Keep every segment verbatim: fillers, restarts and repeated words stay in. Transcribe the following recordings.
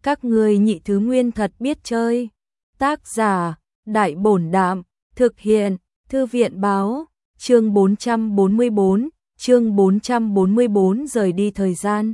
Các ngươi nhị thứ nguyên thật biết chơi. Tác giả, Đại Bổn Đạm, thực hiện, Thư viện Báo, chương bốn trăm bốn mươi bốn, chương bốn trăm bốn mươi bốn rời đi thời gian.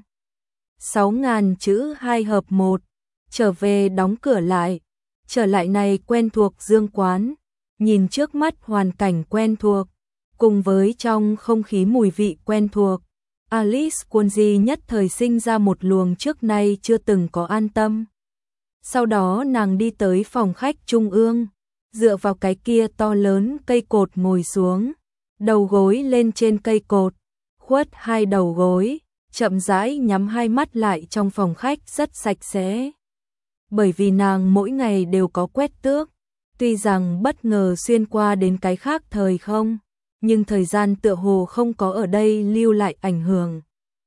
sáu nghìn chữ hai hợp một, trở về đóng cửa lại, trở lại này quen thuộc dương quán, nhìn trước mắt hoàn cảnh quen thuộc, cùng với trong không khí mùi vị quen thuộc. Alice Kunji nhất thời sinh ra một luồng trước nay chưa từng có an tâm. Sau đó nàng đi tới phòng khách trung ương, dựa vào cái kia to lớn cây cột ngồi xuống, đầu gối lên trên cây cột, khuất hai đầu gối, chậm rãi nhắm hai mắt lại trong phòng khách rất sạch sẽ. Bởi vì nàng mỗi ngày đều có quét tước, tuy rằng bất ngờ xuyên qua đến cái khác thời không, nhưng thời gian tựa hồ không có ở đây lưu lại ảnh hưởng.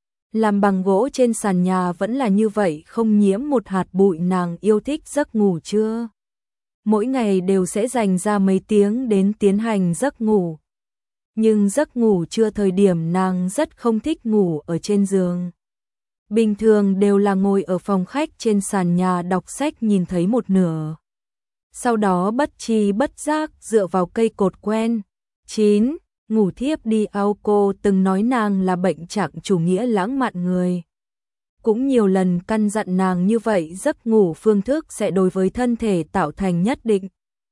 Làm bằng gỗ trên sàn nhà vẫn là như vậy, không nhiễm một hạt bụi. Nàng yêu thích giấc ngủ trưa. Mỗi ngày đều sẽ dành ra mấy tiếng đến tiến hành giấc ngủ. Nhưng giấc ngủ trưa thời điểm nàng rất không thích ngủ ở trên giường. Bình thường đều là ngồi ở phòng khách trên sàn nhà đọc sách nhìn thấy một nửa. Sau đó bất tri bất giác dựa vào cây cột quen. chín. Ngủ thiếp đi. Aoko từng nói nàng là bệnh trạng chủ nghĩa lãng mạn người. Cũng nhiều lần căn dặn nàng như vậy giấc ngủ phương thức sẽ đối với thân thể tạo thành nhất định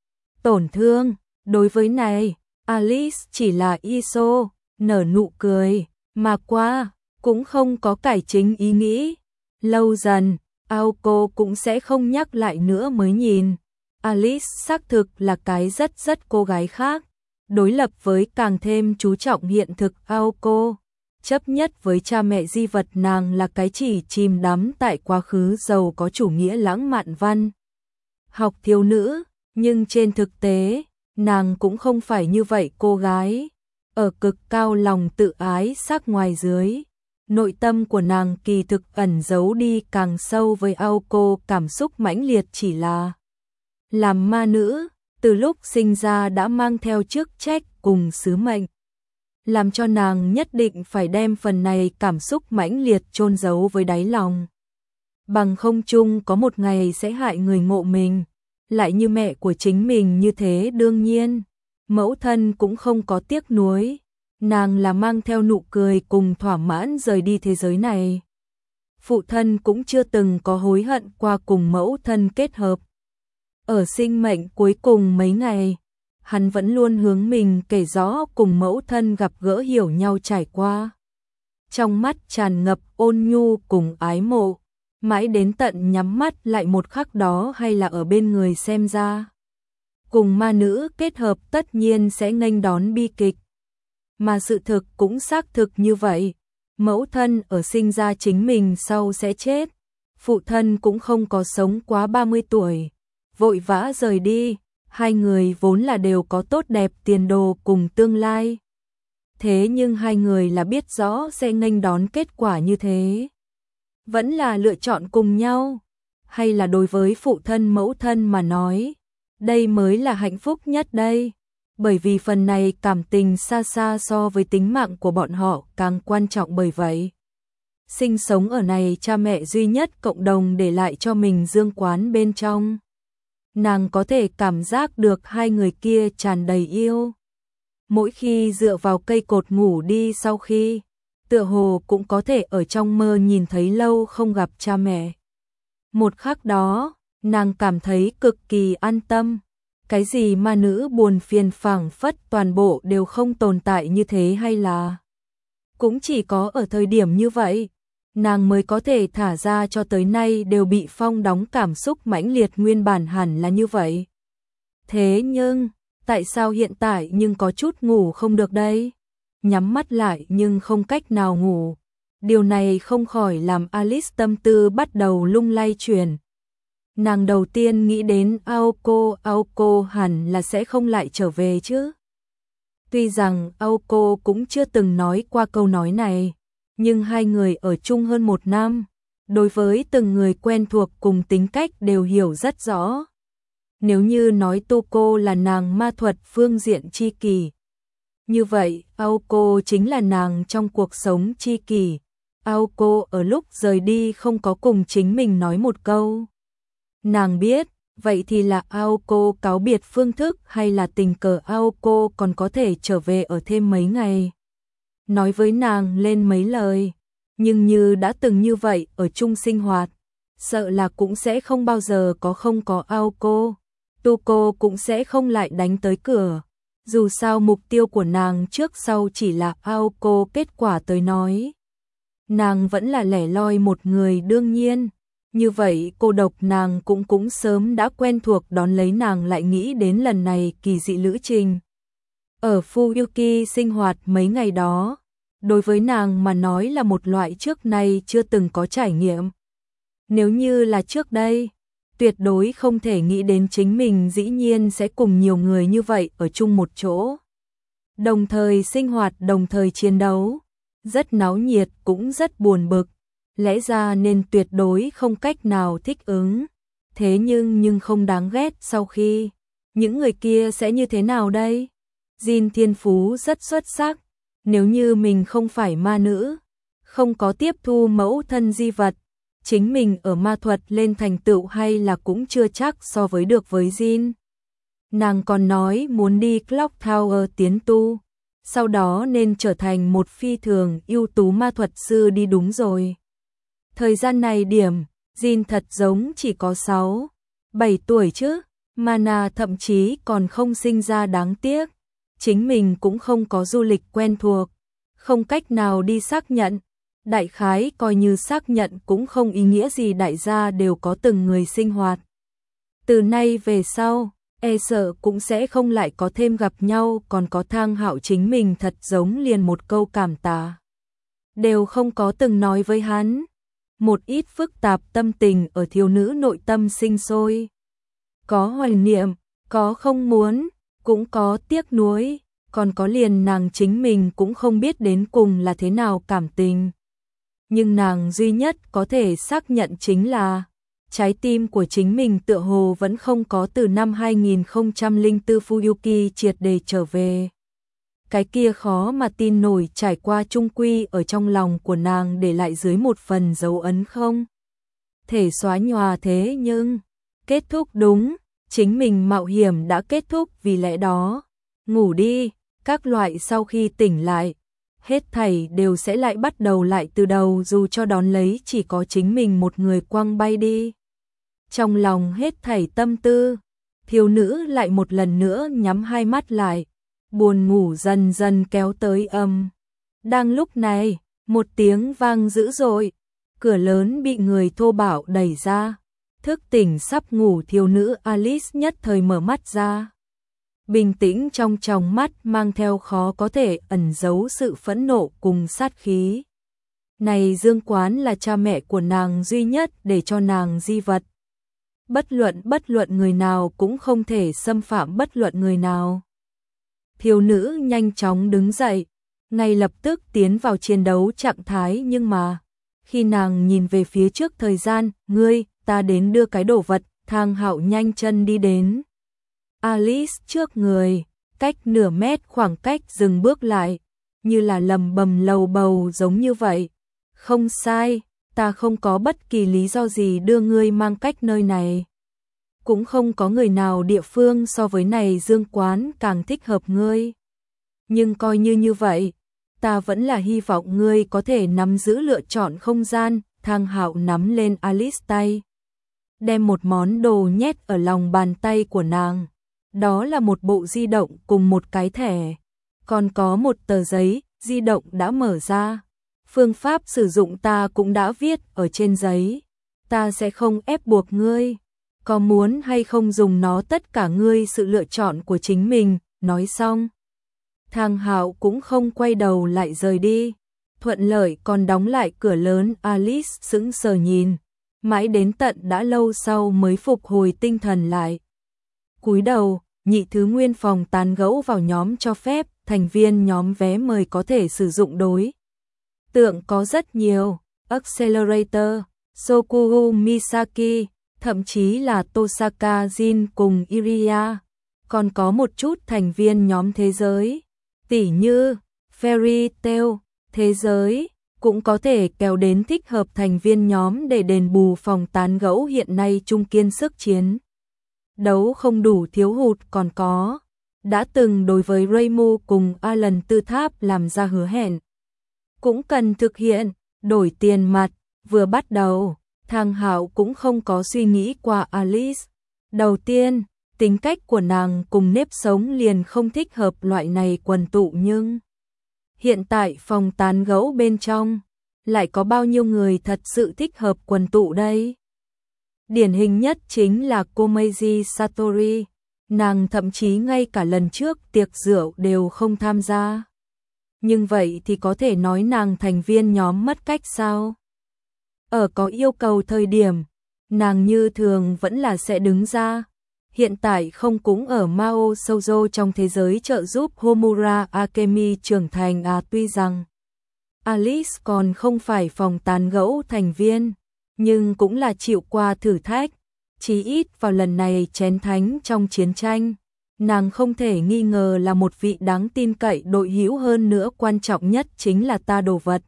tổn thương. Đối với này, Alice chỉ là iso, nở nụ cười, mà qua, cũng không có cải chính ý nghĩ. Lâu dần, Aoko cũng sẽ không nhắc lại nữa mới nhìn. Alice xác thực là cái rất rất cô gái khác. Đối lập với càng thêm chú trọng hiện thực Aoko, chấp nhất với cha mẹ di vật, nàng là cái chỉ chìm đắm tại quá khứ giàu có chủ nghĩa lãng mạn văn học thiếu nữ, nhưng trên thực tế, nàng cũng không phải như vậy cô gái. Ở cực cao lòng tự ái sắc ngoài dưới, nội tâm của nàng kỳ thực ẩn giấu đi càng sâu. Với Aoko, cảm xúc mãnh liệt chỉ là làm ma nữ. Từ lúc sinh ra đã mang theo chức trách cùng sứ mệnh, làm cho nàng nhất định phải đem phần này cảm xúc mãnh liệt chôn giấu với đáy lòng. Bằng không chung có một ngày sẽ hại người ngộ mình, lại như mẹ của chính mình như thế. Đương nhiên, mẫu thân cũng không có tiếc nuối, nàng là mang theo nụ cười cùng thỏa mãn rời đi thế giới này. Phụ thân cũng chưa từng có hối hận qua cùng mẫu thân kết hợp. Ở sinh mệnh cuối cùng mấy ngày, hắn vẫn luôn hướng mình kể rõ cùng mẫu thân gặp gỡ hiểu nhau trải qua. Trong mắt tràn ngập ôn nhu cùng ái mộ, mãi đến tận nhắm mắt lại một khắc đó hay là ở bên người xem ra. Cùng ma nữ kết hợp tất nhiên sẽ nghênh đón bi kịch. Mà sự thực cũng xác thực như vậy. Mẫu thân ở sinh ra chính mình sau sẽ chết. Phụ thân cũng không có sống quá ba mươi tuổi. Vội vã rời đi, hai người vốn là đều có tốt đẹp tiền đồ cùng tương lai. Thế nhưng hai người là biết rõ sẽ nghênh đón kết quả như thế. Vẫn là lựa chọn cùng nhau, hay là đối với phụ thân mẫu thân mà nói, đây mới là hạnh phúc nhất đây. Bởi vì phần này cảm tình xa xa so với tính mạng của bọn họ càng quan trọng. Bởi vậy, sinh sống ở này cha mẹ duy nhất cộng đồng để lại cho mình dương quán bên trong. Nàng có thể cảm giác được hai người kia tràn đầy yêu. Mỗi khi dựa vào cây cột ngủ đi sau khi, tựa hồ cũng có thể ở trong mơ nhìn thấy lâu không gặp cha mẹ. Một khắc đó, nàng cảm thấy cực kỳ an tâm. Cái gì ma nữ buồn phiền phảng phất toàn bộ đều không tồn tại như thế, hay là cũng chỉ có ở thời điểm như vậy, nàng mới có thể thả ra cho tới nay đều bị phong đóng cảm xúc mãnh liệt. Nguyên bản hẳn là như vậy. Thế nhưng, tại sao hiện tại nhưng có chút ngủ không được đây? Nhắm mắt lại nhưng không cách nào ngủ. Điều này không khỏi làm Alice tâm tư bắt đầu lung lay chuyển. Nàng đầu tiên nghĩ đến Aoko, Aoko hẳn là sẽ không lại trở về chứ. Tuy rằng Aoko cũng chưa từng nói qua câu nói này, nhưng hai người ở chung hơn một năm, đối với từng người quen thuộc cùng tính cách đều hiểu rất rõ. Nếu như nói Tuko là nàng ma thuật phương diện chi kỷ, như vậy Aoko chính là nàng trong cuộc sống chi kỷ. Aoko ở lúc rời đi không có cùng chính mình nói một câu. Nàng biết, vậy thì là Aoko cáo biệt phương thức hay là tình cờ Aoko còn có thể trở về ở thêm mấy ngày. Nói với nàng lên mấy lời, nhưng như đã từng như vậy ở chung sinh hoạt, sợ là cũng sẽ không bao giờ có không có Aoko. Tuko cũng sẽ không lại đánh tới cửa. Dù sao mục tiêu của nàng trước sau chỉ là Aoko, kết quả tới nói. Nàng vẫn là lẻ loi một người đương nhiên. Như vậy cô độc nàng cũng cũng sớm đã quen thuộc, đón lấy nàng lại nghĩ đến lần này kỳ dị lữ trình. Ở Fuyuki sinh hoạt mấy ngày đó, đối với nàng mà nói là một loại trước nay chưa từng có trải nghiệm. Nếu như là trước đây, tuyệt đối không thể nghĩ đến chính mình dĩ nhiên sẽ cùng nhiều người như vậy ở chung một chỗ. Đồng thời sinh hoạt, đồng thời chiến đấu, rất náo nhiệt cũng rất buồn bực, lẽ ra nên tuyệt đối không cách nào thích ứng. Thế nhưng nhưng không đáng ghét, sau khi những người kia sẽ như thế nào đây? Jin thiên phú rất xuất sắc, nếu như mình không phải ma nữ, không có tiếp thu mẫu thân di vật, chính mình ở ma thuật lên thành tựu hay là cũng chưa chắc so với được với Jin. Nàng còn nói muốn đi Clock Tower tiến tu, sau đó nên trở thành một phi thường ưu tú ma thuật sư đi, đúng rồi. Thời gian này điểm, Jin thật giống chỉ có sáu, bảy tuổi chứ, Mana thậm chí còn không sinh ra, đáng tiếc. Chính mình cũng không có du lịch quen thuộc, không cách nào đi xác nhận. Đại khái coi như xác nhận cũng không ý nghĩa gì, đại gia đều có từng người sinh hoạt. Từ nay về sau, e sợ cũng sẽ không lại có thêm gặp nhau, còn có Thang Hạo chính mình thật giống liền một câu cảm tạ đều không có từng nói với hắn. Một ít phức tạp tâm tình ở thiếu nữ nội tâm sinh sôi. Có hoài niệm, có không muốn, cũng có tiếc nuối, còn có liền nàng chính mình cũng không biết đến cùng là thế nào cảm tình. Nhưng nàng duy nhất có thể xác nhận chính là trái tim của chính mình tựa hồ vẫn không có từ năm hai nghìn không trăm lẻ bốn Fuyuki triệt để trở về. Cái kia khó mà tin nổi trải qua trung quy ở trong lòng của nàng để lại dưới một phần dấu ấn không thể xóa nhòa, thế nhưng kết thúc đúng, chính mình mạo hiểm đã kết thúc, vì lẽ đó ngủ đi, các loại sau khi tỉnh lại, hết thảy đều sẽ lại bắt đầu lại từ đầu, dù cho đón lấy chỉ có chính mình một người quăng bay đi. Trong lòng hết thảy tâm tư, thiếu nữ lại một lần nữa nhắm hai mắt lại, buồn ngủ dần dần kéo tới âm. Đang lúc này, một tiếng vang dữ dội, cửa lớn bị người thô bạo đẩy ra, thức tỉnh sắp ngủ thiếu nữ Alice nhất thời mở mắt ra. Bình tĩnh trong tròng mắt mang theo khó có thể ẩn giấu sự phẫn nộ cùng sát khí. Này Dương Quán là cha mẹ của nàng duy nhất để cho nàng di vật. Bất luận bất luận người nào cũng không thể xâm phạm bất luận người nào. Thiếu nữ nhanh chóng đứng dậy, ngay lập tức tiến vào chiến đấu trạng thái, nhưng mà khi nàng nhìn về phía trước thời gian, ngươi, ta đến đưa cái đồ vật, Thang Hạo nhanh chân đi đến Alice trước người, cách nửa mét khoảng cách dừng bước lại, như là lầm bầm lầu bầu giống như vậy. Không sai, ta không có bất kỳ lý do gì đưa ngươi mang cách nơi này. Cũng không có người nào địa phương so với này Dương Quán càng thích hợp ngươi. Nhưng coi như như vậy, ta vẫn là hy vọng ngươi có thể nắm giữ lựa chọn không gian. Thang Hạo nắm lên Alice tay, đem một món đồ nhét ở lòng bàn tay của nàng. Đó là một bộ di động cùng một cái thẻ, còn có một tờ giấy, di động đã mở ra. Phương pháp sử dụng ta cũng đã viết ở trên giấy. Ta sẽ không ép buộc ngươi, có muốn hay không dùng nó tất cả ngươi sự lựa chọn của chính mình. Nói xong, Thang Hạo cũng không quay đầu lại rời đi. Thuận lợi còn đóng lại cửa lớn. Alice sững sờ nhìn, mãi đến tận đã lâu sau mới phục hồi tinh thần lại. Cúi đầu, nhị thứ nguyên phòng tán gẫu vào nhóm cho phép, thành viên nhóm vé mời có thể sử dụng đối tượng có rất nhiều, Accelerator, Sokugu Misaki, thậm chí là Tosaka Jin cùng Iria, còn có một chút thành viên nhóm thế giới, tỉ như Fairy Tail, thế giới, cũng có thể kéo đến thích hợp thành viên nhóm để đền bù phòng tán gẫu hiện nay trung kiên sức chiến đấu không đủ thiếu hụt còn có. Đã từng đối với Reimu cùng Alan Tư Tháp làm ra hứa hẹn. Cũng cần thực hiện, đổi tiền mặt, vừa bắt đầu, Thang Hạo cũng không có suy nghĩ qua Alice. Đầu tiên, tính cách của nàng cùng nếp sống liền không thích hợp loại này quần tụ nhưng hiện tại phòng tán gẫu bên trong, lại có bao nhiêu người thật sự thích hợp quần tụ đây? Điển hình nhất chính là Komeiji Satori, nàng thậm chí ngay cả lần trước tiệc rượu đều không tham gia. Nhưng vậy thì có thể nói nàng thành viên nhóm mất cách sao? Ở có yêu cầu thời điểm, nàng như thường vẫn là sẽ đứng ra. Hiện tại không cũng ở Mao Shoujo trong thế giới trợ giúp Homura Akemi trưởng thành à tuy rằng Alice còn không phải phòng tán gẫu thành viên, nhưng cũng là chịu qua thử thách, chí ít vào lần này chén thánh trong chiến tranh. Nàng không thể nghi ngờ là một vị đáng tin cậy đội hữu hơn nữa quan trọng nhất chính là ta đồ vật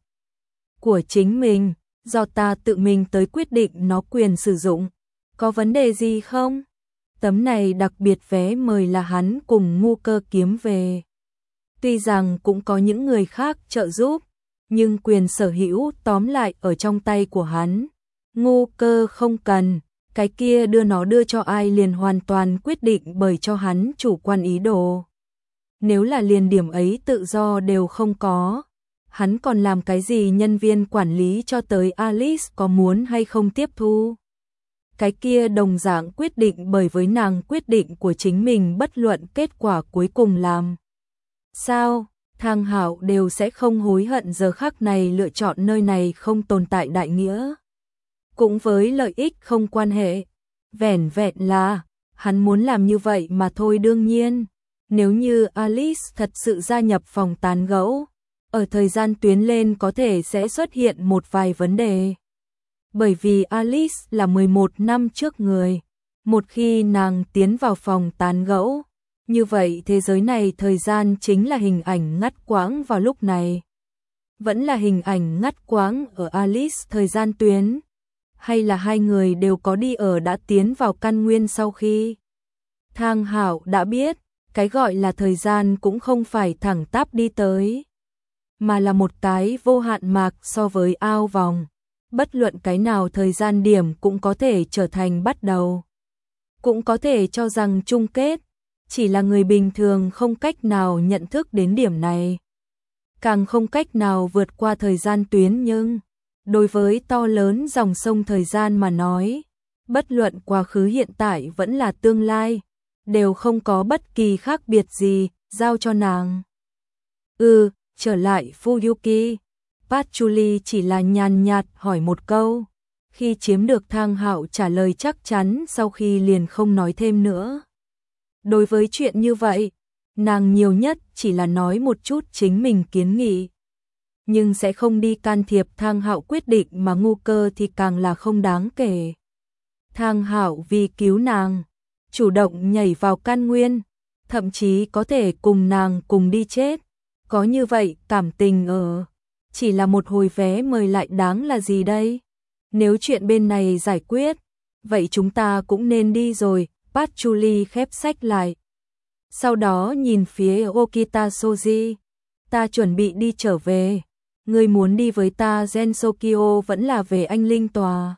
của chính mình, do ta tự mình tới quyết định nó quyền sử dụng. Có vấn đề gì không? Tấm này đặc biệt vé mời là hắn cùng Ngu Cơ kiếm về. Tuy rằng cũng có những người khác trợ giúp, nhưng quyền sở hữu tóm lại ở trong tay của hắn. Ngu Cơ không cần, cái kia đưa nó đưa cho ai liền hoàn toàn quyết định bởi cho hắn chủ quan ý đồ. Nếu là liền điểm ấy tự do đều không có, hắn còn làm cái gì nhân viên quản lý cho tới Alice có muốn hay không tiếp thu. Cái kia đồng dạng quyết định bởi với nàng quyết định của chính mình bất luận kết quả cuối cùng làm sao, Thang Hạo đều sẽ không hối hận giờ khắc này lựa chọn nơi này không tồn tại đại nghĩa. Cũng với lợi ích không quan hệ, vẻn vẹn là, hắn muốn làm như vậy mà thôi đương nhiên. Nếu như Alice thật sự gia nhập phòng tán gẫu, ở thời gian tuyến lên có thể sẽ xuất hiện một vài vấn đề. Bởi vì Alice là mười một năm trước người, một khi nàng tiến vào phòng tán gẫu, như vậy thế giới này thời gian chính là hình ảnh ngắt quãng vào lúc này. Vẫn là hình ảnh ngắt quãng ở Alice thời gian tuyến, hay là hai người đều có đi ở đã tiến vào căn nguyên sau khi. Thang Hạo đã biết, cái gọi là thời gian cũng không phải thẳng tắp đi tới, mà là một cái vô hạn mạc so với ao vòng. Bất luận cái nào thời gian điểm cũng có thể trở thành bắt đầu, cũng có thể cho rằng chung kết, chỉ là người bình thường không cách nào nhận thức đến điểm này, càng không cách nào vượt qua thời gian tuyến. Nhưng đối với to lớn dòng sông thời gian mà nói, bất luận quá khứ hiện tại vẫn là tương lai, đều không có bất kỳ khác biệt gì, giao cho nàng. Ừ, trở lại Fuyuki. Patchouli chỉ là nhàn nhạt hỏi một câu, khi chiếm được Thang Hạo trả lời chắc chắn sau khi liền không nói thêm nữa. Đối với chuyện như vậy, nàng nhiều nhất chỉ là nói một chút chính mình kiến nghị, nhưng sẽ không đi can thiệp Thang Hạo quyết định mà Ngu Cơ thì càng là không đáng kể. Thang Hạo vì cứu nàng, chủ động nhảy vào căn nguyên, thậm chí có thể cùng nàng cùng đi chết, có như vậy cảm tình ở. Chỉ là một hồi vé mời lại đáng là gì đây? Nếu chuyện bên này giải quyết, vậy chúng ta cũng nên đi rồi. Patchouli khép sách lại. Sau đó nhìn phía Okita Soji. Ta chuẩn bị đi trở về. Ngươi muốn đi với ta Gensokyo vẫn là về anh linh tòa.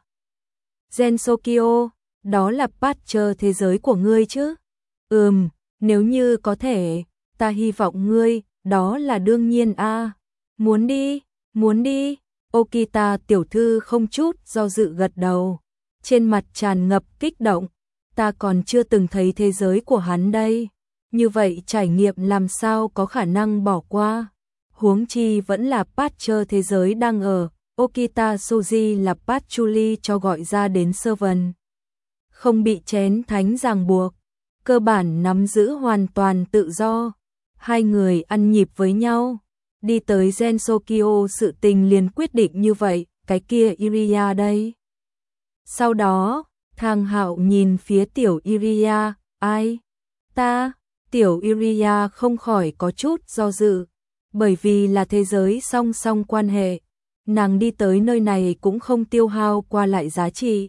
Gensokyo, đó là Patcher thế giới của ngươi chứ? Ừm, nếu như có thể, ta hy vọng ngươi, đó là đương nhiên a. À. Muốn đi, muốn đi, Okita tiểu thư không chút do dự gật đầu, trên mặt tràn ngập kích động, ta còn chưa từng thấy thế giới của hắn đây, như vậy trải nghiệm làm sao có khả năng bỏ qua, huống chi vẫn là Patcher thế giới đang ở, Okita Soji là Patchouli cho gọi ra đến Servant, không bị chén thánh ràng buộc, cơ bản nắm giữ hoàn toàn tự do, hai người ăn nhịp với nhau. Đi tới Gensokyo sự tình liền quyết định như vậy, cái kia Iria đây. Sau đó, Thang Hạo nhìn phía tiểu Iria, ai? Ta, tiểu Iria không khỏi có chút do dự, bởi vì là thế giới song song quan hệ, nàng đi tới nơi này cũng không tiêu hao qua lại giá trị.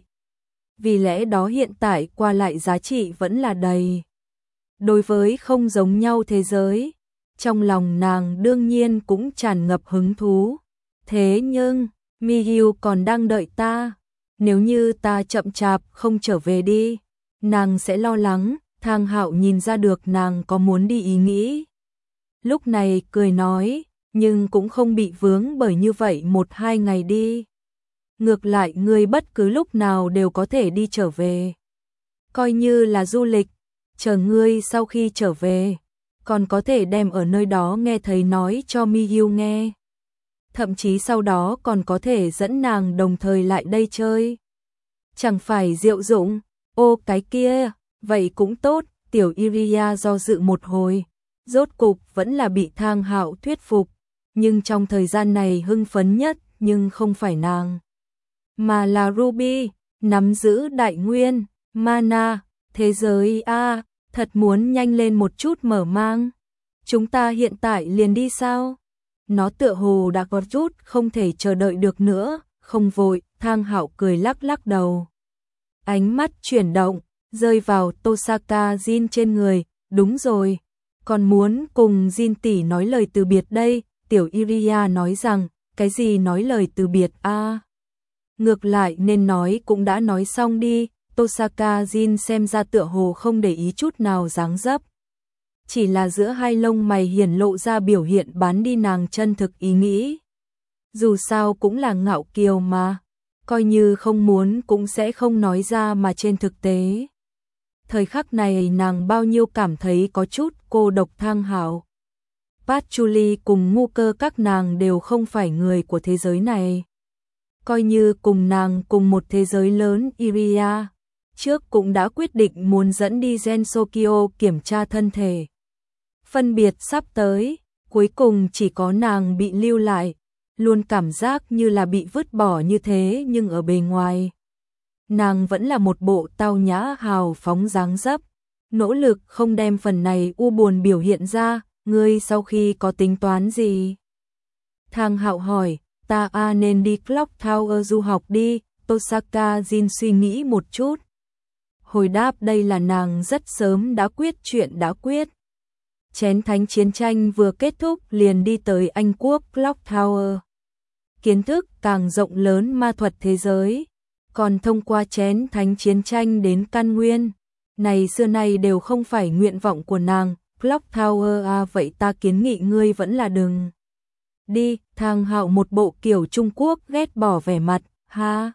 Vì lẽ đó hiện tại qua lại giá trị vẫn là đầy. Đối với không giống nhau thế giới, trong lòng nàng đương nhiên cũng tràn ngập hứng thú. Thế nhưng, Miyu còn đang đợi ta. Nếu như ta chậm chạp không trở về đi, nàng sẽ lo lắng. Thang Hạo nhìn ra được nàng có muốn đi ý nghĩ. Lúc này cười nói, nhưng cũng không bị vướng bởi như vậy một hai ngày đi. Ngược lại ngươi bất cứ lúc nào đều có thể đi trở về. Coi như là du lịch, chờ ngươi sau khi trở về, còn có thể đem ở nơi đó nghe thấy nói cho Miyu nghe. Thậm chí sau đó còn có thể dẫn nàng đồng thời lại đây chơi. Chẳng phải diệu dụng, ô cái kia, vậy cũng tốt. Tiểu Iria do dự một hồi, rốt cục vẫn là bị Thang Hạo thuyết phục, nhưng trong thời gian này hưng phấn nhất nhưng không phải nàng, mà là Ruby, nắm giữ đại nguyên, mana, thế giới a, thật muốn nhanh lên một chút mở mang. Chúng ta hiện tại liền đi sao? Nó tựa hồ đã có chút không thể chờ đợi được nữa, không vội. Thang Hạo cười lắc lắc đầu. Ánh mắt chuyển động, rơi vào Tosaka Jin trên người. Đúng rồi, còn muốn cùng Jin tỷ nói lời từ biệt đây. Tiểu Iria nói rằng, cái gì nói lời từ biệt a? À, ngược lại nên nói cũng đã nói xong đi. Tosaka Jin xem ra tựa hồ không để ý chút nào dáng dấp. Chỉ là giữa hai lông mày hiển lộ ra biểu hiện bán đi nàng chân thực ý nghĩ. Dù sao cũng là ngạo kiều mà, coi như không muốn cũng sẽ không nói ra mà trên thực tế. Thời khắc này nàng bao nhiêu cảm thấy có chút cô độc. Thang Hạo, Patchouli cùng ngu cơ các nàng đều không phải người của thế giới này. Coi như cùng nàng cùng một thế giới lớn. Iria trước cũng đã quyết định muốn dẫn đi Gensokyo kiểm tra thân thể. Phân biệt sắp tới, cuối cùng chỉ có nàng bị lưu lại, luôn cảm giác như là bị vứt bỏ như thế, nhưng ở bề ngoài nàng vẫn là một bộ tao nhã hào phóng dáng dấp, nỗ lực không đem phần này u buồn biểu hiện ra. Ngươi sau khi có tính toán gì? Thang Hạo hỏi. Ta a nên đi Clock Tower du học đi. Tosaka Jin suy nghĩ một chút, hồi đáp đây là nàng rất sớm đã quyết chuyện đã quyết. Chén thánh chiến tranh vừa kết thúc liền đi tới Anh quốc Clock Tower. Kiến thức càng rộng lớn ma thuật thế giới, còn thông qua chén thánh chiến tranh đến căn nguyên. Này xưa nay đều không phải nguyện vọng của nàng. Clock Tower à, vậy ta kiến nghị ngươi vẫn là đừng đi. Thang Hạo một bộ kiểu Trung Quốc ghét bỏ vẻ mặt. Ha.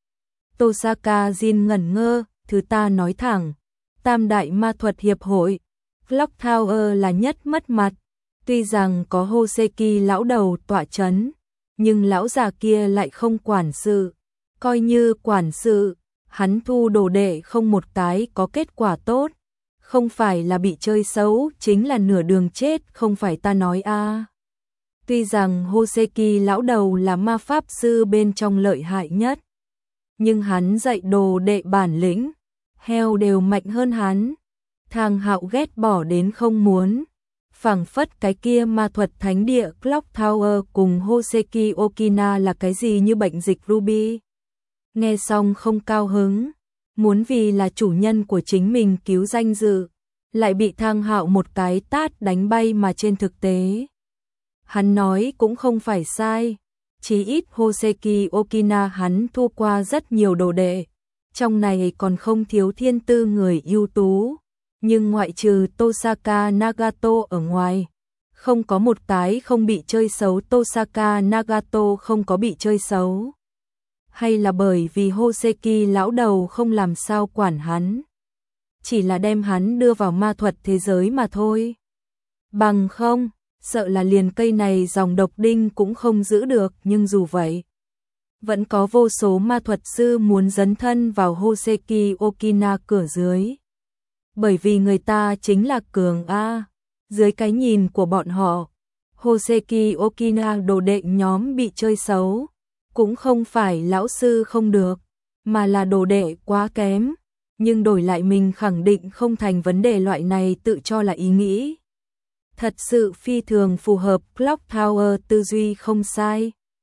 Tosaka Jin ngẩn ngơ. Thứ ta nói thẳng, Tam đại ma thuật hiệp hội, Clock Tower là nhất mất mặt. Tuy rằng có Hoseki lão đầu tọa chấn, nhưng lão già kia lại không quản sự. Coi như quản sự, hắn thu đồ đệ không một cái có kết quả tốt. Không phải là bị chơi xấu, chính là nửa đường chết, không phải ta nói a. À. Tuy rằng Hoseki lão đầu là ma pháp sư bên trong lợi hại nhất, nhưng hắn dạy đồ đệ bản lĩnh, heo đều mạnh hơn hắn. Thang Hạo ghét bỏ đến không muốn. Phảng phất cái kia ma thuật thánh địa Clock Tower cùng Hoseki Okina là cái gì như bệnh dịch Ruby. Nghe xong không cao hứng, muốn vì là chủ nhân của chính mình cứu danh dự, lại bị Thang Hạo một cái tát đánh bay. Mà trên thực tế, hắn nói cũng không phải sai. Chí ít Hoseki Okina hắn thu qua rất nhiều đồ đệ, trong này còn không thiếu thiên tư người ưu tú. Nhưng ngoại trừ Tosaka Nagato ở ngoài, không có một cái không bị chơi xấu. Tosaka Nagato không có bị chơi xấu, hay là bởi vì Hoseki lão đầu không làm sao quản hắn, chỉ là đem hắn đưa vào ma thuật thế giới mà thôi. Bằng không, sợ là liền cây này dòng độc đinh cũng không giữ được. Nhưng dù vậy, vẫn có vô số ma thuật sư muốn dấn thân vào Hoseki Okina cửa dưới. Bởi vì người ta chính là cường a. Dưới cái nhìn của bọn họ, Hoseki Okina đồ đệ nhóm bị chơi xấu, cũng không phải lão sư không được, mà là đồ đệ quá kém. Nhưng đổi lại mình khẳng định không thành vấn đề. Loại này tự cho là ý nghĩ thật sự phi thường phù hợp. Clock Tower tư duy không sai.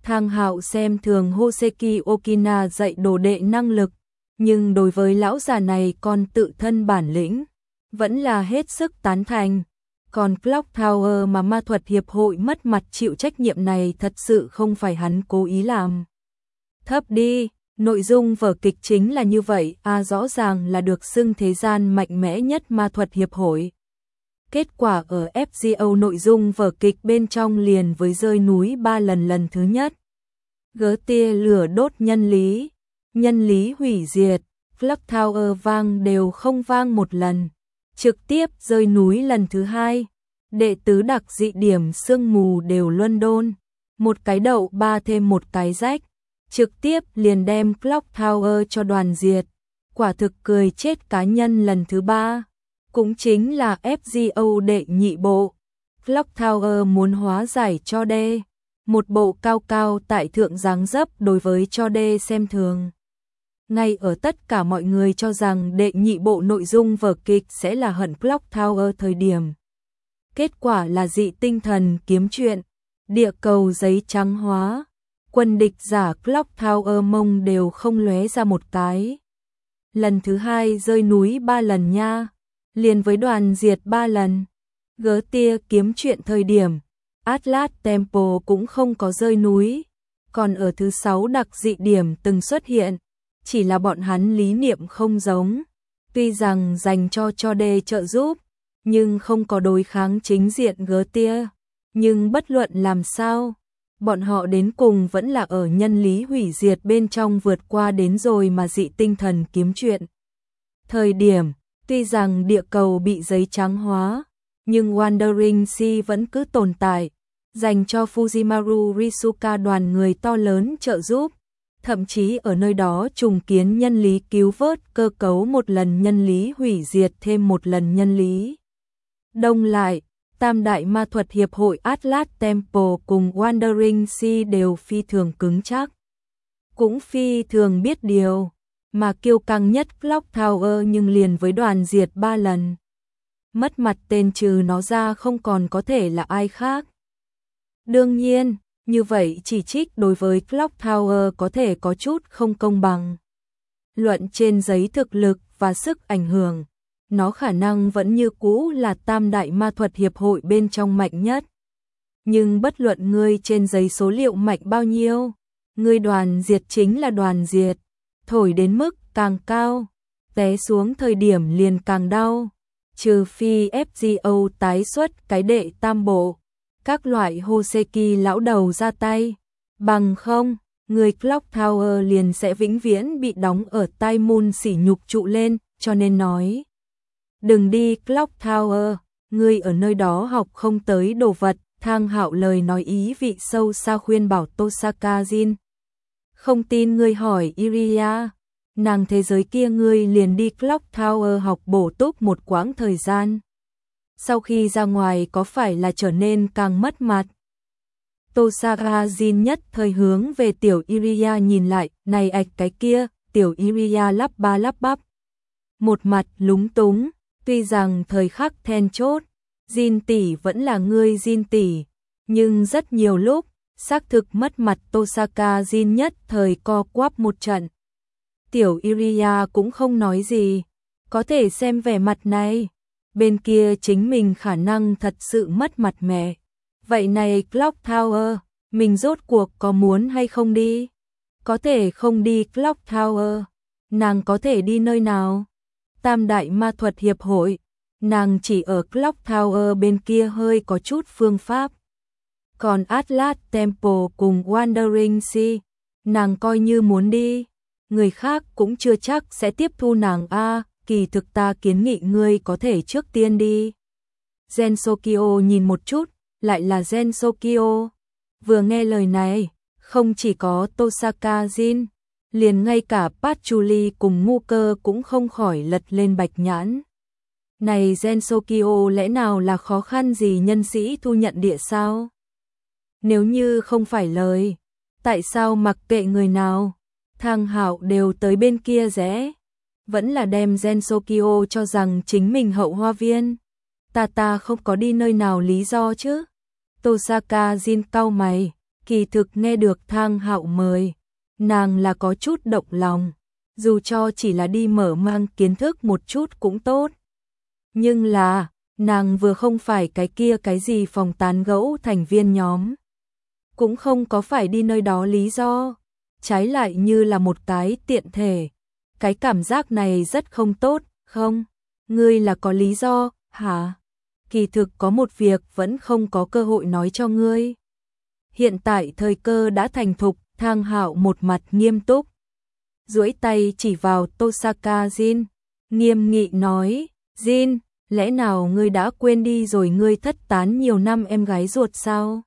Thang Hạo xem thường Hoseki Okina dạy đồ đệ năng lực, nhưng đối với lão già này còn tự thân bản lĩnh, vẫn là hết sức tán thành. Còn Clock Tower mà ma thuật hiệp hội mất mặt chịu trách nhiệm này thật sự không phải hắn cố ý làm. Thấp đi, nội dung vở kịch chính là như vậy, à rõ ràng là được xưng thế gian mạnh mẽ nhất ma thuật hiệp hội. Kết quả ở ép giê o nội dung vở kịch bên trong liền với rơi núi ba lần lần thứ nhất. Gỡ tia lửa đốt nhân lý, nhân lý hủy diệt, Clock Tower vang đều không vang một lần. Trực tiếp rơi núi lần thứ hai, đệ tứ đặc dị điểm sương mù đều London, một cái đậu ba thêm một cái rách, trực tiếp liền đem Clock Tower cho đoàn diệt, quả thực cười chết cá nhân lần thứ ba, cũng chính là ép giê o đệ nhị bộ. Clock Tower muốn hóa giải cho đê, một bộ cao cao tại thượng dáng dấp đối với cho đê xem thường. Ngay ở tất cả mọi người cho rằng đệ nhị bộ nội dung vở kịch sẽ là hận Clock Tower thời điểm. Kết quả là dị tinh thần kiếm chuyện, địa cầu giấy trắng hóa, quân địch giả Clock Tower mông đều không lóe ra một cái. Lần thứ hai rơi núi ba lần nha, liền với đoàn diệt ba lần. Gỡ tia kiếm chuyện thời điểm, Atlas Temple cũng không có rơi núi, còn ở thứ sáu đặc dị điểm từng xuất hiện. Chỉ là bọn hắn lý niệm không giống, tuy rằng dành cho cho đê trợ giúp, nhưng không có đối kháng chính diện gỡ tia. Nhưng bất luận làm sao, bọn họ đến cùng vẫn là ở nhân lý hủy diệt bên trong vượt qua đến rồi mà dị tinh thần kiếm chuyện. Thời điểm, tuy rằng địa cầu bị giấy trắng hóa, nhưng Wandering Sea vẫn cứ tồn tại, dành cho Fujimaru Risuka đoàn người to lớn trợ giúp. Thậm chí ở nơi đó trùng kiến nhân lý cứu vớt cơ cấu một lần nhân lý hủy diệt thêm một lần nhân lý. Đông lại, tam đại ma thuật hiệp hội Atlas Temple cùng Wandering Sea đều phi thường cứng chắc. Cũng phi thường biết điều, mà kiêu căng nhất Clock Tower nhưng liền với đoàn diệt ba lần. Mất mặt tên trừ nó ra không còn có thể là ai khác. Đương nhiên, như vậy chỉ trích đối với Clock Tower có thể có chút không công bằng. Luận trên giấy thực lực và sức ảnh hưởng, nó khả năng vẫn như cũ là tam đại ma thuật hiệp hội bên trong mạnh nhất. Nhưng bất luận ngươi trên giấy số liệu mạnh bao nhiêu, ngươi đoàn diệt chính là đoàn diệt, thổi đến mức càng cao, té xuống thời điểm liền càng đau, trừ phi ép giê o tái xuất cái đệ tam bộ. Các loại Hoseki lão đầu ra tay, bằng không, người Clock Tower liền sẽ vĩnh viễn bị đóng ở tai môn sỉ nhục trụ lên, cho nên nói. Đừng đi Clock Tower, ngươi ở nơi đó học không tới đồ vật, Thang Hạo lời nói ý vị sâu xa khuyên bảo Tosaka Jin. Không tin ngươi hỏi Iria, nàng thế giới kia ngươi liền đi Clock Tower học bổ túc một quãng thời gian. Sau khi ra ngoài có phải là trở nên càng mất mặt? Tosaka Jin nhất thời hướng về tiểu Iria nhìn lại, này ạch cái kia, tiểu Iria lắp ba lắp bắp. Một mặt lúng túng, tuy rằng thời khắc then chốt, Jin tỷ vẫn là ngươi Jin tỷ, nhưng rất nhiều lúc, xác thực mất mặt Tosaka Jin nhất thời co quắp một trận. Tiểu Iria cũng không nói gì, có thể xem vẻ mặt này. Bên kia chính mình khả năng thật sự mất mặt mẹ. Vậy này Clock Tower, mình rốt cuộc có muốn hay không đi? Có thể không đi Clock Tower, nàng có thể đi nơi nào? Tam đại ma thuật hiệp hội, nàng chỉ ở Clock Tower bên kia hơi có chút phương pháp. Còn Atlas Temple cùng Wandering Sea, nàng coi như muốn đi, người khác cũng chưa chắc sẽ tiếp thu nàng a. Kỳ thực ta kiến nghị ngươi có thể trước tiên đi. Gensokyo nhìn một chút, lại là Gensokyo. Vừa nghe lời này, không chỉ có Tosaka Jin, liền ngay cả Patchouli cùng ngu cơ cũng không khỏi lật lên bạch nhãn. Này Gensokyo lẽ nào là khó khăn gì nhân sĩ thu nhận địa sao? Nếu như không phải lời, tại sao mặc kệ người nào, Thang Hạo đều tới bên kia rẽ? Vẫn là đem Gensokyo cho rằng chính mình hậu hoa viên. Ta ta không có đi nơi nào lý do chứ. Tosaka Jin cau mày, Kỳ thực nghe được Thang Hạo mời, nàng là có chút động lòng, dù cho chỉ là đi mở mang kiến thức một chút cũng tốt. Nhưng là, nàng vừa không phải cái kia cái gì phòng tán gẫu thành viên nhóm, cũng không có phải đi nơi đó lý do, trái lại như là một cái tiện thể. Cái cảm giác này rất không tốt, không? Ngươi là có lý do, hả? Kỳ thực có một việc vẫn không có cơ hội nói cho ngươi. Hiện tại thời cơ đã thành thục, Thang Hạo một mặt nghiêm túc, duỗi tay chỉ vào Tosaka Jin, nghiêm nghị nói, Jin, lẽ nào ngươi đã quên đi rồi ngươi thất tán nhiều năm em gái ruột sao?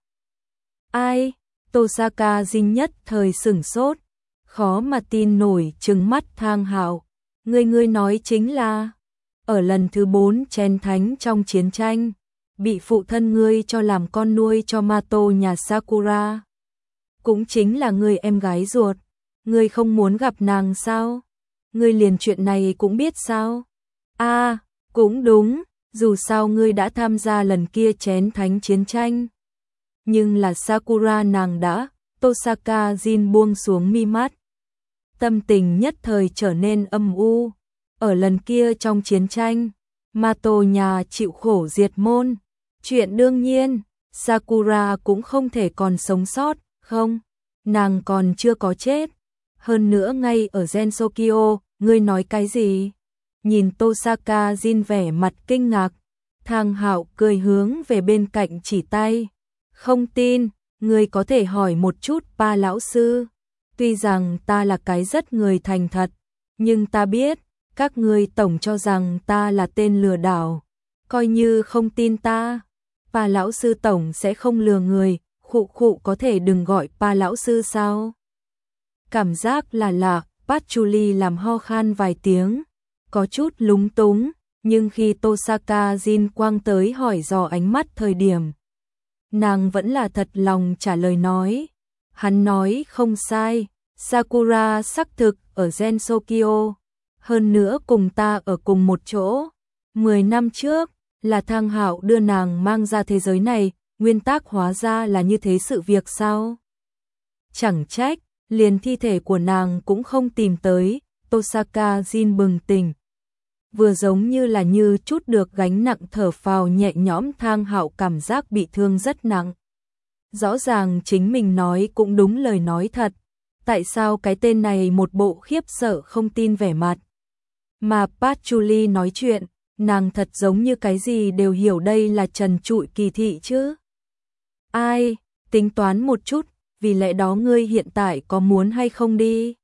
Ai? Tosaka Jin nhất thời sửng sốt, khó mà tin nổi trừng mắt Thang Hạo. Ngươi ngươi nói chính là, ở lần thứ bốn chén thánh trong chiến tranh, bị phụ thân ngươi cho làm con nuôi cho Mato nhà Sakura. Cũng chính là ngươi em gái ruột, ngươi không muốn gặp nàng sao? Ngươi liền chuyện này cũng biết sao? A, à, cũng đúng, dù sao ngươi đã tham gia lần kia chén thánh chiến tranh. Nhưng là Sakura nàng đã, Tosaka Jin buông xuống mi mắt. Tâm tình nhất thời trở nên âm u. Ở lần kia trong chiến tranh, Mato nhà chịu khổ diệt môn. Chuyện đương nhiên, Sakura cũng không thể còn sống sót, không? Nàng còn chưa có chết. Hơn nữa ngay ở Gensokyo, ngươi nói cái gì? Nhìn Tosaka Jin vẻ mặt kinh ngạc, Thang Hạo cười hướng về bên cạnh chỉ tay. Không tin, ngươi có thể hỏi một chút Pa lão sư. Tuy rằng ta là cái rất người thành thật, nhưng ta biết, các ngươi tổng cho rằng ta là tên lừa đảo. Coi như không tin ta, Pa lão sư tổng sẽ không lừa người, khụ khụ có thể đừng gọi Pa lão sư sao? Cảm giác là lạ, Patchouli làm ho khan vài tiếng, có chút lúng túng, nhưng khi Tosaka Jin quang tới hỏi dò ánh mắt thời điểm, nàng vẫn là thật lòng trả lời nói. Hắn nói không sai, Sakura xác thực ở Gensokyo, hơn nữa cùng ta ở cùng một chỗ. Mười năm trước, là Thang Hạo đưa nàng mang ra thế giới này, nguyên tắc hóa ra là như thế sự việc sao? Chẳng trách, liền thi thể của nàng cũng không tìm tới, Tosaka Jin bừng tỉnh. Vừa giống như là như chút được gánh nặng thở phào nhẹ nhõm. Thang Hạo cảm giác bị thương rất nặng. Rõ ràng chính mình nói cũng đúng lời nói thật. Tại sao cái tên này một bộ khiếp sợ không tin vẻ mặt? Mà Patchouli nói chuyện, nàng thật giống như cái gì đều hiểu đây là trần trụi kỳ thị chứ. Ai, tính toán một chút, vì lẽ đó ngươi hiện tại có muốn hay không đi?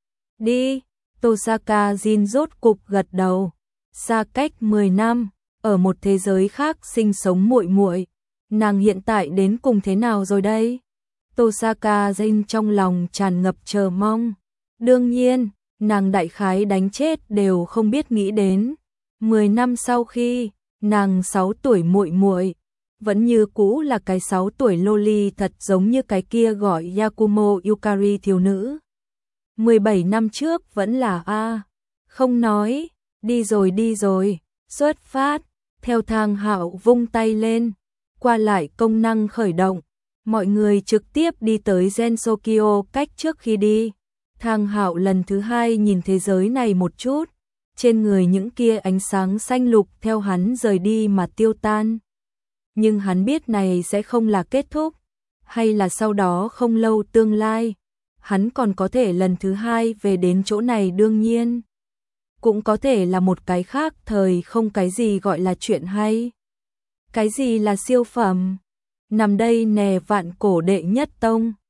Đi, Tosaka Jin rốt cục gật đầu. Xa cách mười năm, ở một thế giới khác sinh sống muội muội, nàng hiện tại đến cùng thế nào rồi đây? Tosaka Jin trong lòng tràn ngập chờ mong. Đương nhiên, nàng đại khái đánh chết đều không biết nghĩ đến. Mười năm sau khi, nàng sáu tuổi muội muội vẫn như cũ là cái sáu tuổi loli thật giống như cái kia gọi Yakumo Yukari thiếu nữ. Mười bảy năm trước vẫn là A. Không nói, đi rồi đi rồi, xuất phát. Theo Thang Hạo vung tay lên, qua lại công năng khởi động. Mọi người trực tiếp đi tới Gensokyo. Cách trước khi đi, Thang Hạo lần thứ hai nhìn thế giới này một chút. Trên người những kia ánh sáng xanh lục theo hắn rời đi mà tiêu tan. Nhưng hắn biết này sẽ không là kết thúc, hay là sau đó không lâu tương lai, hắn còn có thể lần thứ hai về đến chỗ này, đương nhiên. Cũng có thể là một cái khác thời không. Cái gì gọi là chuyện hay? Cái gì là siêu phẩm? Nằm đây nè, vạn cổ đệ nhất tông.